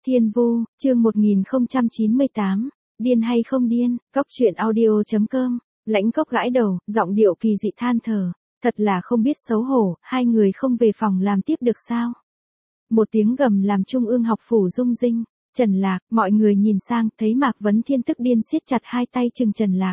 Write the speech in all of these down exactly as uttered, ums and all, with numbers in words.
Thiên Vu, chương một nghìn không trăm chín mươi tám, điên hay không điên, cóc truyện audio chấm com, Lãnh Cốc gãi đầu, giọng điệu kỳ dị than thở, thật là không biết xấu hổ, hai người không về phòng làm tiếp được sao? Một tiếng gầm làm trung ương học phủ rung rinh, Trần Lạc, mọi người nhìn sang, thấy Mạc Vấn Thiên tức điên siết chặt hai tay chừng Trần Lạc.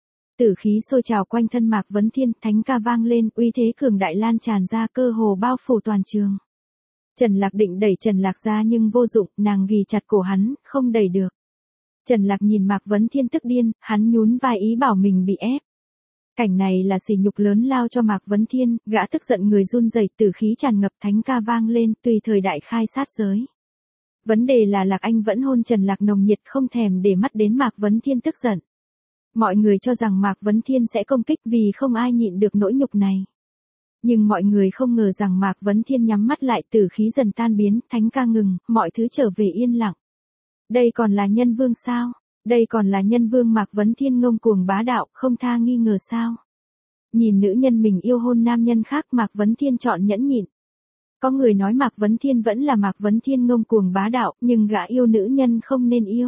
Tử khí sôi trào quanh thân Mạc Vấn Thiên, thánh ca vang lên, uy thế cường đại lan tràn ra cơ hồ bao phủ toàn trường. Trần Lạc định đẩy Trần Lạc ra nhưng vô dụng, nàng ghì chặt cổ hắn, không đẩy được. Trần Lạc nhìn Mạc Vấn Thiên tức điên, hắn nhún vai ý bảo mình bị ép. Cảnh này là sỉ nhục lớn lao cho Mạc Vấn Thiên, gã tức giận người run rẩy, tử khí tràn ngập, thánh ca vang lên, tùy thời đại khai sát giới. Vấn đề là Lạc Anh vẫn hôn Trần Lạc nồng nhiệt, không thèm để mắt đến Mạc Vấn Thiên tức giận. Mọi người cho rằng Mạc Vấn Thiên sẽ công kích vì không ai nhịn được nỗi nhục này. Nhưng mọi người không ngờ rằng Mạc Vấn Thiên nhắm mắt lại, tử khí dần tan biến, thánh ca ngừng, mọi thứ trở về yên lặng. Đây còn là nhân vương sao? Đây còn là nhân vương Mạc Vấn Thiên ngông cuồng bá đạo, không tha nghi ngờ sao? Nhìn nữ nhân mình yêu hôn nam nhân khác, Mạc Vấn Thiên chọn nhẫn nhịn. Có người nói Mạc Vấn Thiên vẫn là Mạc Vấn Thiên ngông cuồng bá đạo, nhưng gã yêu nữ nhân không nên yêu.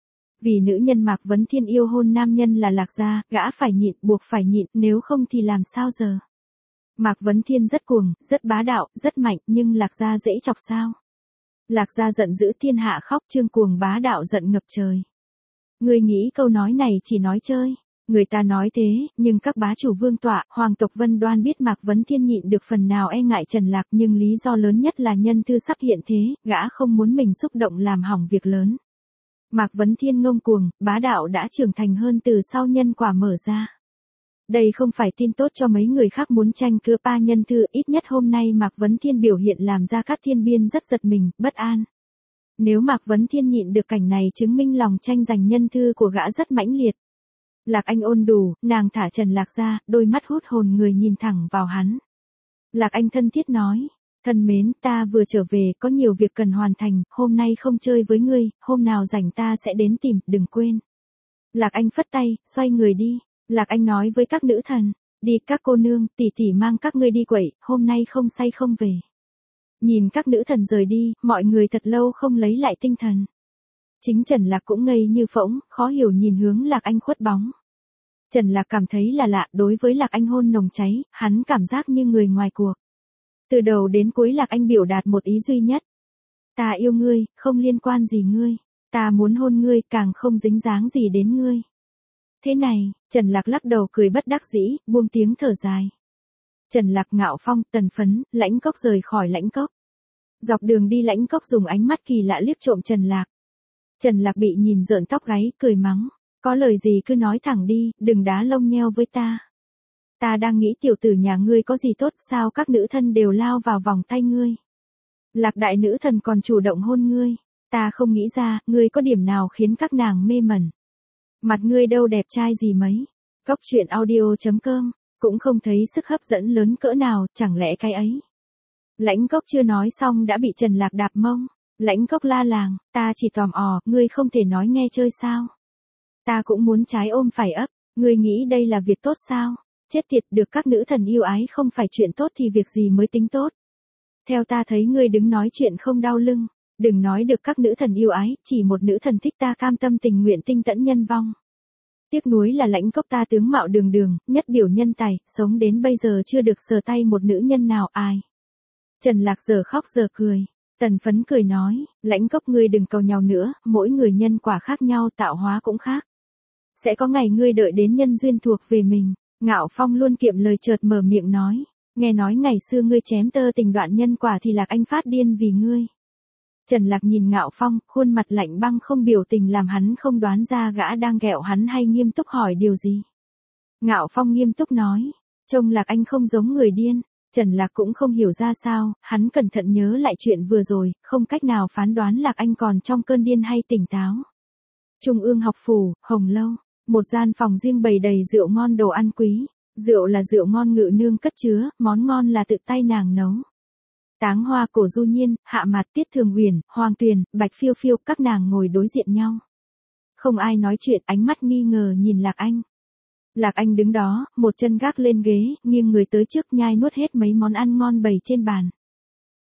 Vì nữ nhân Mạc Vấn Thiên yêu hôn nam nhân là Lạc Gia, gã phải nhịn, buộc phải nhịn, nếu không thì làm sao giờ? Mạc Vấn Thiên rất cuồng, rất bá đạo, rất mạnh, nhưng Lạc Gia dễ chọc sao? Lạc Gia giận dữ, thiên hạ khóc, trương cuồng bá đạo giận ngập trời. Người nghĩ câu nói này chỉ nói chơi, người ta nói thế, nhưng các bá chủ vương tọa, hoàng tộc Vân Đoan biết Mạc Vấn Thiên nhịn được phần nào e ngại Trần Lạc, nhưng lý do lớn nhất là nhân thư sắp hiện thế, gã không muốn mình xúc động làm hỏng việc lớn. Mạc Vấn Thiên ngông cuồng, bá đạo đã trưởng thành hơn từ sau nhân quả mở ra. Đây không phải tin tốt cho mấy người khác muốn tranh cướp pa nhân thư, ít nhất hôm nay Mạc Vấn Thiên biểu hiện làm ra Cát Thiên Biên rất giật mình, bất an. Nếu Mạc Vấn Thiên nhịn được cảnh này chứng minh lòng tranh giành nhân thư của gã rất mãnh liệt. Lạc Anh ôn đủ, nàng thả Trần Lạc ra, đôi mắt hút hồn người nhìn thẳng vào hắn. Lạc Anh thân thiết nói, thân mến, ta vừa trở về, có nhiều việc cần hoàn thành, hôm nay không chơi với ngươi, hôm nào rảnh ta sẽ đến tìm, đừng quên. Lạc Anh phất tay, xoay người đi. Lạc Anh nói với các nữ thần, đi các cô nương, tỷ tỷ mang các ngươi đi quẩy, hôm nay không say không về. Nhìn các nữ thần rời đi, mọi người thật lâu không lấy lại tinh thần. Chính Trần Lạc cũng ngây như phỗng, khó hiểu nhìn hướng Lạc Anh khuất bóng. Trần Lạc cảm thấy là lạ, đối với Lạc Anh hôn nồng cháy, hắn cảm giác như người ngoài cuộc. Từ đầu đến cuối Lạc Anh biểu đạt một ý duy nhất. Ta yêu ngươi, không liên quan gì ngươi. Ta muốn hôn ngươi, càng không dính dáng gì đến ngươi. Thế này, Trần Lạc lắc đầu cười bất đắc dĩ, buông tiếng thở dài. Trần Lạc, Ngạo Phong, Tần Phấn, Lãnh Cốc rời khỏi Lãnh Cốc. Dọc đường đi Lãnh Cốc dùng ánh mắt kỳ lạ liếc trộm Trần Lạc. Trần Lạc bị nhìn rợn tóc gáy, cười mắng. Có lời gì cứ nói thẳng đi, đừng đá lông nheo với ta. Ta đang nghĩ tiểu tử nhà ngươi có gì tốt, sao các nữ thân đều lao vào vòng tay ngươi. Lạc đại nữ thần còn chủ động hôn ngươi. Ta không nghĩ ra, ngươi có điểm nào khiến các nàng mê mẩn. Mặt ngươi đâu đẹp trai gì mấy. Cóc truyện audio chấm com, cũng không thấy sức hấp dẫn lớn cỡ nào, chẳng lẽ cái ấy. Lãnh Cốc chưa nói xong đã bị Trần Lạc đạp mông. Lãnh Cốc la làng, ta chỉ tò mò, ngươi không thể nói nghe chơi sao. Ta cũng muốn trái ôm phải ấp, ngươi nghĩ đây là việc tốt sao? Chết tiệt, được các nữ thần yêu ái không phải chuyện tốt thì việc gì mới tính tốt. Theo ta thấy ngươi đứng nói chuyện không đau lưng. Đừng nói được các nữ thần yêu ái, chỉ một nữ thần thích ta cam tâm tình nguyện tinh tẫn nhân vong. Tiếc nuối là Lãnh Cốc ta tướng mạo đường đường, nhất biểu nhân tài, sống đến bây giờ chưa được sờ tay một nữ nhân nào ai. Trần Lạc giờ khóc giờ cười. Tần Phấn cười nói, Lãnh Cốc ngươi đừng cầu nhau nữa, mỗi người nhân quả khác nhau, tạo hóa cũng khác. Sẽ có ngày ngươi đợi đến nhân duyên thuộc về mình. Ngạo Phong luôn kiệm lời chợt mở miệng nói, nghe nói ngày xưa ngươi chém tơ tình đoạn nhân quả thì Lạc Anh phát điên vì ngươi. Trần Lạc nhìn Ngạo Phong, khuôn mặt lạnh băng không biểu tình làm hắn không đoán ra gã đang ghẹo hắn hay nghiêm túc hỏi điều gì. Ngạo Phong nghiêm túc nói, trông Lạc Anh không giống người điên. Trần Lạc cũng không hiểu ra sao, hắn cẩn thận nhớ lại chuyện vừa rồi, không cách nào phán đoán Lạc Anh còn trong cơn điên hay tỉnh táo. Trung ương học phủ, Hồng Lâu, một gian phòng riêng bày đầy rượu ngon đồ ăn quý. Rượu là rượu ngon Ngự Nương cất chứa, món ngon là tự tay nàng nấu. Táng Hoa, Cổ Du Nhiên, Hạ Mạt, Tiết Thường Huyền, Hoàng Tuyền, Bạch Phiêu Phiêu, các nàng ngồi đối diện nhau. Không ai nói chuyện, ánh mắt nghi ngờ nhìn Lạc Anh. Lạc Anh đứng đó, một chân gác lên ghế, nghiêng người tới trước nhai nuốt hết mấy món ăn ngon bày trên bàn.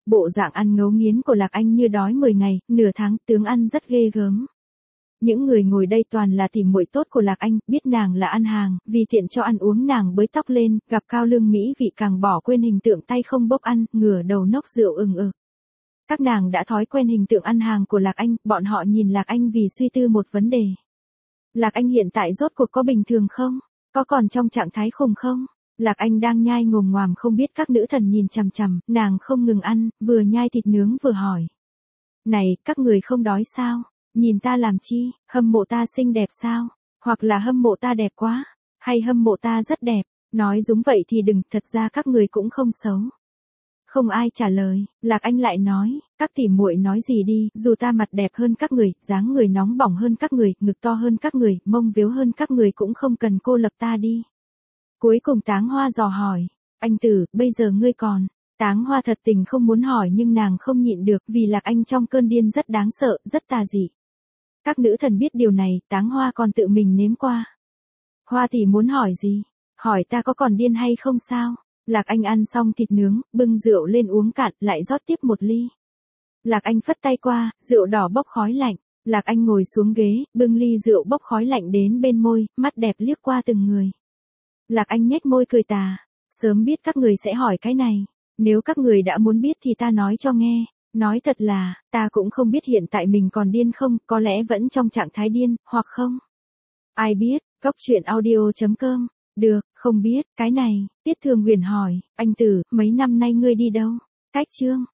Bộ dạng ăn ngấu nghiến của Lạc Anh như đói mười ngày, nửa tháng, tướng ăn rất ghê gớm. Những người ngồi đây toàn là tỉ muội tốt của Lạc Anh, biết nàng là ăn hàng, vì tiện cho ăn uống nàng bới tóc lên, gặp cao lương mỹ vị càng bỏ quên hình tượng tay không bốc ăn, ngửa đầu nốc rượu ừng ực. Các nàng đã thói quen hình tượng ăn hàng của Lạc Anh, bọn họ nhìn Lạc Anh vì suy tư một vấn đề. Lạc Anh hiện tại rốt cuộc có bình thường không? Có còn trong trạng thái khùng không? Lạc Anh đang nhai ngồm ngoàm không biết các nữ thần nhìn chằm chằm, nàng không ngừng ăn, vừa nhai thịt nướng vừa hỏi. Này, các người không đói sao? Nhìn ta làm chi? Hâm mộ ta xinh đẹp sao? Hoặc là hâm mộ ta đẹp quá? Hay hâm mộ ta rất đẹp? Nói giống vậy thì đừng, thật ra các người cũng không xấu. Không ai trả lời, Lạc Anh lại nói, các tỉ muội nói gì đi, dù ta mặt đẹp hơn các người, dáng người nóng bỏng hơn các người, ngực to hơn các người, mông véo hơn các người cũng không cần cô lập ta đi. Cuối cùng Táng Hoa dò hỏi, anh Tử, bây giờ ngươi còn? Táng Hoa thật tình không muốn hỏi nhưng nàng không nhịn được vì Lạc Anh trong cơn điên rất đáng sợ, rất tà dị. Các nữ thần biết điều này, Táng Hoa còn tự mình nếm qua. Hoa tỷ muốn hỏi gì? Hỏi ta có còn điên hay không sao? Lạc Anh ăn xong thịt nướng, bưng rượu lên uống cạn, lại rót tiếp một ly. Lạc Anh phất tay qua, rượu đỏ bốc khói lạnh. Lạc Anh ngồi xuống ghế, bưng ly rượu bốc khói lạnh đến bên môi, mắt đẹp liếc qua từng người. Lạc Anh nhếch môi cười tà. Sớm biết các người sẽ hỏi cái này. Nếu các người đã muốn biết thì ta nói cho nghe. Nói thật là, ta cũng không biết hiện tại mình còn điên không, có lẽ vẫn trong trạng thái điên, hoặc không. Ai biết, Cốc truyện audio chấm com. Được, không biết, cái này, Tiết Thường Huyền hỏi, anh Tử, mấy năm nay ngươi đi đâu? Cách chương.